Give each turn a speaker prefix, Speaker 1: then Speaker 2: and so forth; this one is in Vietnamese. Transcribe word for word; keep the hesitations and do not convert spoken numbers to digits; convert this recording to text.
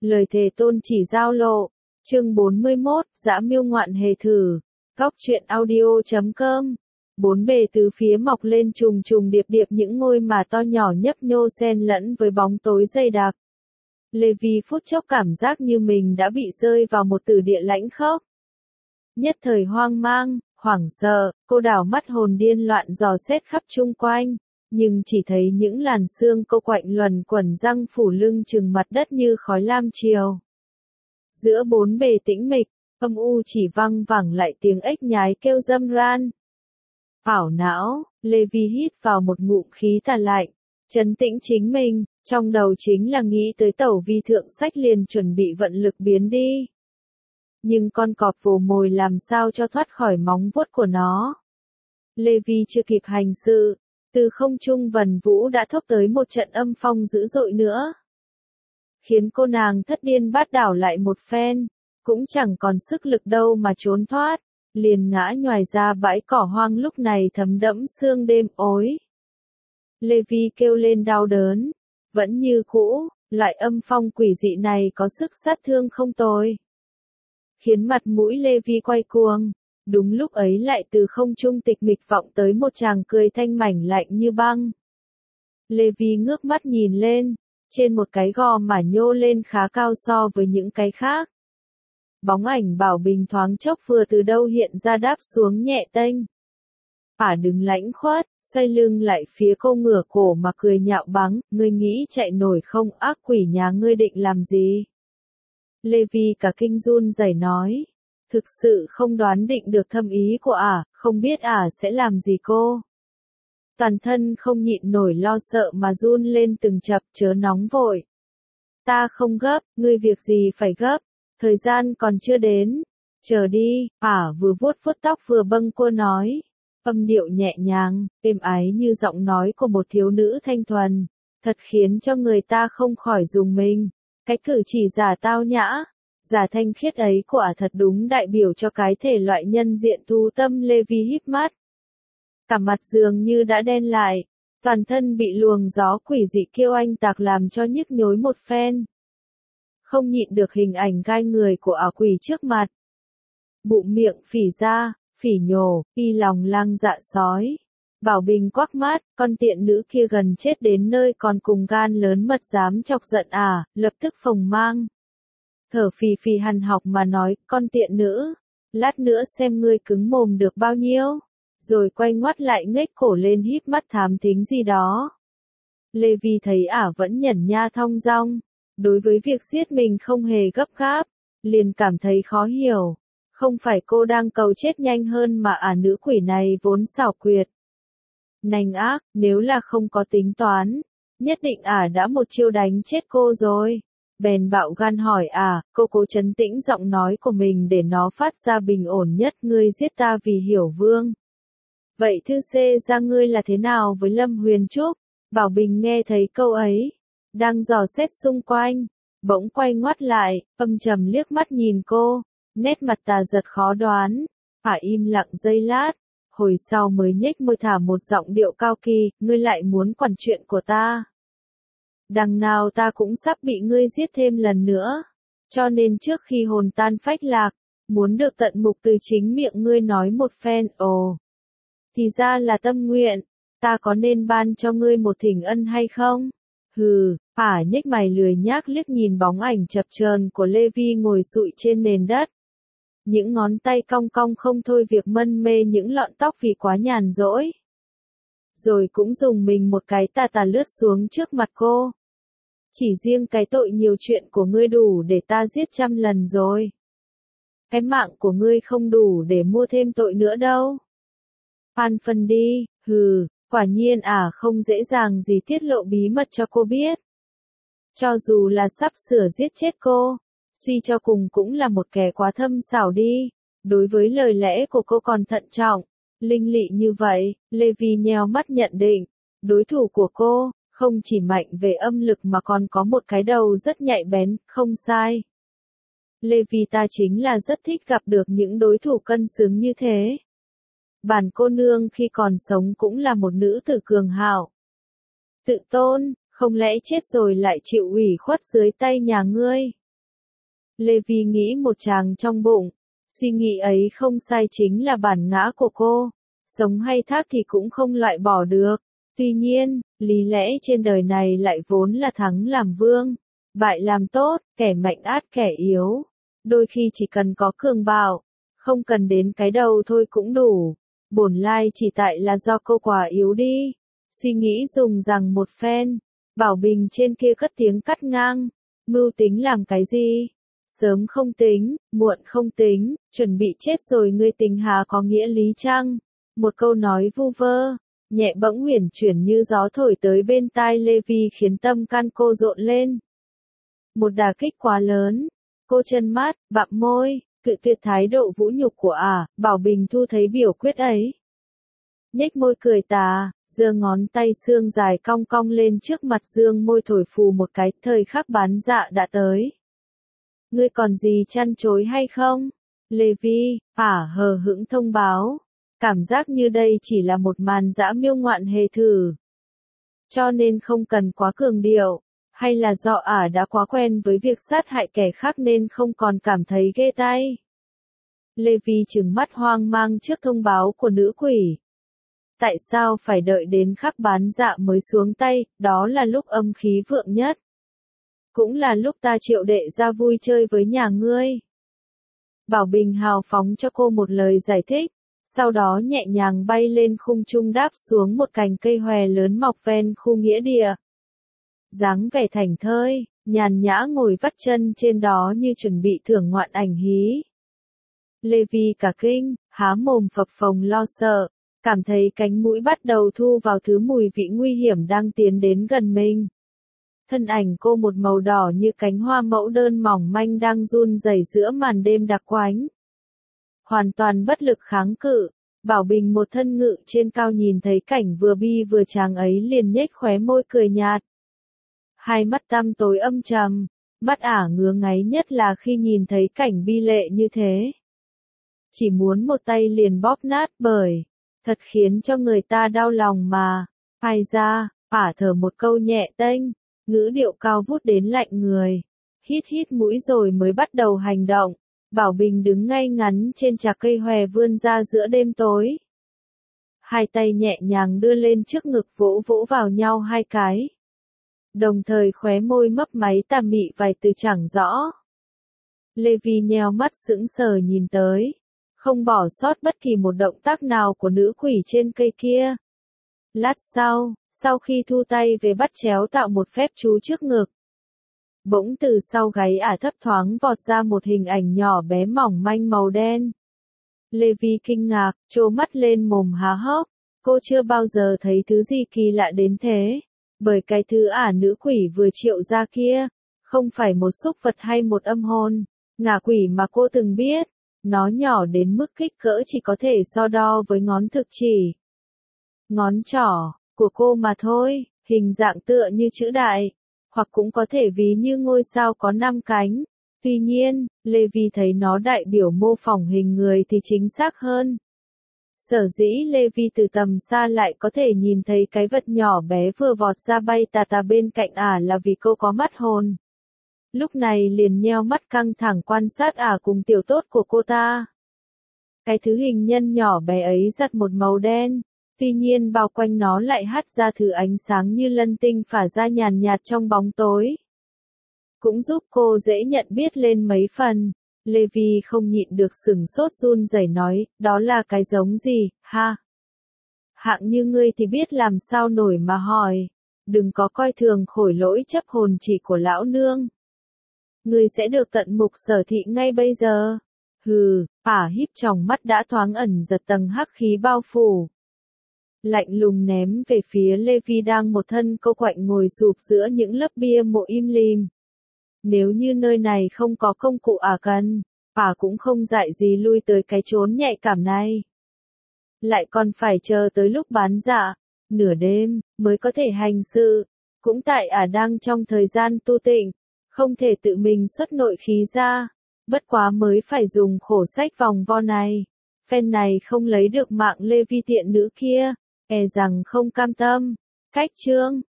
Speaker 1: Lời thề tôn chỉ giao lộ. Chương bốn mươi mốt, Dã miêu ngoạn hề thử. Góc truyện audio chấm com. Bốn bề tứ phía mọc lên trùng trùng điệp điệp những ngôi mà to nhỏ nhấp nhô xen lẫn với bóng tối dày đặc. Levi phút chốc cảm giác như mình đã bị rơi vào một tử địa lãnh khốc. Nhất thời hoang mang, hoảng sợ, cô đảo mắt hồn điên loạn dò xét khắp chung quanh, nhưng chỉ thấy những làn xương cô quạnh luẩn quẩn răng phủ lưng chừng mặt đất như khói lam chiều. Giữa bốn bề tĩnh mịch, âm u chỉ văng vẳng lại tiếng ếch nhái kêu râm ran. Ảo não, Levi hít vào một ngụm khí tà lạnh, trấn tĩnh chính mình, trong đầu chính là nghĩ tới tẩu vi thượng sách liền chuẩn bị vận lực biến đi. Nhưng con cọp vồ mồi làm sao cho thoát khỏi móng vuốt của nó. Levi chưa kịp hành sự, từ không trung vần vũ đã thốc tới một trận âm phong dữ dội nữa. Khiến cô nàng thất điên bát đảo lại một phen, cũng chẳng còn sức lực đâu mà trốn thoát, liền ngã nhoài ra bãi cỏ hoang lúc này thấm đẫm sương đêm ối. Levi kêu lên đau đớn, vẫn như cũ, loại âm phong quỷ dị này có sức sát thương không tồi. Khiến mặt mũi Levi quay cuồng, đúng lúc ấy lại từ không trung tịch mịch vọng tới một chàng cười thanh mảnh lạnh như băng. Levi ngước mắt nhìn lên, trên một cái gò mà nhô lên khá cao so với những cái khác. Bóng ảnh Bảo Bình thoáng chốc vừa từ đâu hiện ra đáp xuống nhẹ tênh. Ả đứng lãnh khuất, xoay lưng lại phía cô ngửa cổ mà cười nhạo báng, ngươi nghĩ chạy nổi không, ác quỷ nhà ngươi định làm gì? Levi cả kinh run rẩy nói, thực sự không đoán định được thâm ý của Ả, không biết Ả sẽ làm gì cô. Toàn thân không nhịn nổi lo sợ mà run lên từng chập, chớ nóng vội. Ta không gấp, ngươi việc gì phải gấp, thời gian còn chưa đến, chờ đi. Ả vừa vuốt vuốt tóc vừa bâng quơ nói, âm điệu nhẹ nhàng, êm ái như giọng nói của một thiếu nữ thanh thuần, thật khiến cho người ta không khỏi rùng mình. Cái cử chỉ giả tao nhã, giả thanh khiết ấy của Ả thật đúng đại biểu cho cái thể loại nhân diện thu tâm. Levi híp mắt, cả mặt dường như đã đen lại, toàn thân bị luồng gió quỷ dị kêu anh tạc làm cho nhức nhối một phen. Không nhịn được hình ảnh gai người của ảo quỷ trước mặt. Bụng miệng phỉ ra, phỉ nhổ, y lòng lang dạ sói. Bảo Bình quắc mắt, con tiện nữ kia gần chết đến nơi còn cùng gan lớn mật dám chọc giận à, lập tức phồng mang. Thở phì phì hằn học mà nói, con tiện nữ, lát nữa xem ngươi cứng mồm được bao nhiêu. Rồi quay ngoắt lại ngếch cổ lên híp mắt thám thính gì đó. Levi thấy Ả vẫn nhẩn nha thong dong, đối với việc giết mình không hề gấp gáp, liền cảm thấy khó hiểu. Không phải cô đang cầu chết nhanh hơn mà Ả nữ quỷ này vốn xảo quyệt. Nành ác, nếu là không có tính toán, nhất định Ả đã một chiêu đánh chết cô rồi. Bèn bạo gan hỏi Ả, cô cố trấn tĩnh giọng nói của mình để nó phát ra bình ổn nhất, ngươi giết ta vì Hiểu Vương. Vậy thư xê ra ngươi là thế nào với Lâm Huyền Trúc? Bảo Bình nghe thấy câu ấy, đang dò xét xung quanh, bỗng quay ngoắt lại, âm trầm liếc mắt nhìn cô, nét mặt tà giật khó đoán. Ả im lặng giây lát, hồi sau mới nhếch môi thả một giọng điệu cao kỳ, ngươi lại muốn quản chuyện của ta. Đằng nào ta cũng sắp bị ngươi giết thêm lần nữa, cho nên trước khi hồn tan phách lạc, muốn được tận mục từ chính miệng ngươi nói một phen. Ồ, thì ra là tâm nguyện, ta có nên ban cho ngươi một thỉnh ân hay không? Hừ. Ả nhếch mày lười nhác liếc nhìn bóng ảnh chập chờn của Levi ngồi sụi trên nền đất. Những ngón tay cong cong không thôi việc mân mê những lọn tóc vì quá nhàn rỗi. Rồi cũng dùng mình một cái tà tà lướt xuống trước mặt cô. Chỉ riêng cái tội nhiều chuyện của ngươi đủ để ta giết trăm lần rồi. Cái mạng của ngươi không đủ để mua thêm tội nữa đâu. Phan phân đi, hừ, quả nhiên Ả không dễ dàng gì tiết lộ bí mật cho cô biết. Cho dù là sắp sửa giết chết cô, suy cho cùng cũng là một kẻ quá thâm xảo đi. Đối với lời lẽ của cô còn thận trọng, linh lị như vậy, Levi nheo mắt nhận định, đối thủ của cô, không chỉ mạnh về âm lực mà còn có một cái đầu rất nhạy bén, không sai. Levi ta chính là rất thích gặp được những đối thủ cân xứng như thế. Bản cô nương khi còn sống cũng là một nữ tử cường hào. Tự tôn, không lẽ chết rồi lại chịu ủy khuất dưới tay nhà ngươi. Lê Vi nghĩ một tràng trong bụng. Suy nghĩ ấy không sai, chính là bản ngã của cô. Sống hay thác thì cũng không loại bỏ được. Tuy nhiên, lý lẽ trên đời này lại vốn là thắng làm vương, bại làm tốt, kẻ mạnh át kẻ yếu. Đôi khi chỉ cần có cường bạo, không cần đến cái đầu thôi cũng đủ. Bổn lai chỉ tại là do cô quá yếu đi. Suy nghĩ dùng rằng một phen, Bảo Bình trên kia cất tiếng cắt ngang. Mưu tính làm cái gì? Sớm không tính, muộn không tính, chuẩn bị chết rồi ngươi tính hà có nghĩa lý chăng? Một câu nói vu vơ, nhẹ bỗng huyền chuyển như gió thổi tới bên tai Lê Vi khiến tâm can cô rộn lên. Một đả kích quá lớn, cô chân mát, bặm môi, cự tuyệt thái độ vũ nhục của ả. À, Bảo Bình thu thấy biểu quyết ấy. Nhếch môi cười tà, giơ ngón tay xương dài cong cong lên trước mặt dương môi thổi phù một cái, thời khắc bán dạ đã tới. Ngươi còn gì chăn chối hay không? Lê Vi, ả hờ hững thông báo. Cảm giác như đây chỉ là một màn dã miêu ngoạn hề thử. Cho nên không cần quá cường điệu. Hay là do ả đã quá quen với việc sát hại kẻ khác nên không còn cảm thấy ghê tay. Lê Vi trừng mắt hoang mang trước thông báo của nữ quỷ. Tại sao phải đợi đến khắc bán dạ mới xuống tay, đó là lúc âm khí vượng nhất. Cũng là lúc ta triệu đệ ra vui chơi với nhà ngươi. Bảo Bình hào phóng cho cô một lời giải thích, sau đó nhẹ nhàng bay lên khung trung đáp xuống một cành cây hòe lớn mọc ven khu nghĩa địa. Dáng vẻ thảnh thơi, nhàn nhã ngồi vắt chân trên đó như chuẩn bị thưởng ngoạn ảnh hí. Lê Vi cả kinh, há mồm phập phồng lo sợ, cảm thấy cánh mũi bắt đầu thu vào thứ mùi vị nguy hiểm đang tiến đến gần mình. Thân ảnh cô một màu đỏ như cánh hoa mẫu đơn mỏng manh đang run rẩy giữa màn đêm đặc quánh. Hoàn toàn bất lực kháng cự, Bảo Bình một thân ngự trên cao nhìn thấy cảnh vừa bi vừa tráng ấy liền nhếch khóe môi cười nhạt. Hai mắt tăm tối âm trầm, mắt ả ngứa ngáy nhất là khi nhìn thấy cảnh bi lệ như thế. Chỉ muốn một tay liền bóp nát bởi, thật khiến cho người ta đau lòng mà. Ai ra, ả thở một câu nhẹ tênh, ngữ điệu cao vút đến lạnh người. Hít hít mũi rồi mới bắt đầu hành động. Bảo Bình đứng ngay ngắn trên chạc cây hòe vươn ra giữa đêm tối. Hai tay nhẹ nhàng đưa lên trước ngực vỗ vỗ vào nhau hai cái. Đồng thời khóe môi mấp máy tà mị vài từ chẳng rõ. Lê Vi nheo mắt sững sờ nhìn tới, không bỏ sót bất kỳ một động tác nào của nữ quỷ trên cây kia. Lát sau, sau khi thu tay về bắt chéo tạo một phép chú trước ngực, bỗng từ sau gáy ả thấp thoáng vọt ra một hình ảnh nhỏ bé mỏng manh màu đen. Lê Vi kinh ngạc, trố mắt lên mồm há hốc, cô chưa bao giờ thấy thứ gì kỳ lạ đến thế. Bởi cái thứ ả nữ quỷ vừa triệu ra kia, không phải một súc vật hay một âm hồn, ngạ quỷ mà cô từng biết, nó nhỏ đến mức kích cỡ chỉ có thể so đo với ngón thực chỉ. Ngón trỏ của cô mà thôi, hình dạng tựa như chữ đại, hoặc cũng có thể ví như ngôi sao có năm cánh. Tuy nhiên, Lê Vi thấy nó đại biểu mô phỏng hình người thì chính xác hơn. Sở dĩ Lê Vi từ tầm xa lại có thể nhìn thấy cái vật nhỏ bé vừa vọt ra bay tà tà bên cạnh ả là vì cô có mắt hồn. Lúc này liền nheo mắt căng thẳng quan sát ả cùng tiểu tốt của cô ta. Cái thứ hình nhân nhỏ bé ấy giặt một màu đen, tuy nhiên bao quanh nó lại hắt ra thứ ánh sáng như lân tinh phả ra nhàn nhạt trong bóng tối. Cũng giúp cô dễ nhận biết lên mấy phần. Lê Vi không nhịn được sửng sốt run rẩy nói, đó là cái giống gì, ha? Hạng như ngươi thì biết làm sao nổi mà hỏi. Đừng có coi thường khổi lỗi chấp hồn chỉ của lão nương. Ngươi sẽ được tận mục sở thị ngay bây giờ. Hừ, ả híp tròng mắt đã thoáng ẩn giật tầng hắc khí bao phủ. Lạnh lùng ném về phía Lê Vi đang một thân cô quạnh ngồi sụp giữa những lớp bia mộ im lìm. Nếu như nơi này không có công cụ ả cần, ả cũng không dại gì lui tới cái chốn nhạy cảm này. Lại còn phải chờ tới lúc bán dạ, nửa đêm, mới có thể hành sự. Cũng tại ả đang trong thời gian tu tịnh, không thể tự mình xuất nội khí ra. Bất quá mới phải dùng khổ sách vòng vo này. Phen này không lấy được mạng Lê Vi tiện nữ kia, e rằng không cam tâm. Cách chương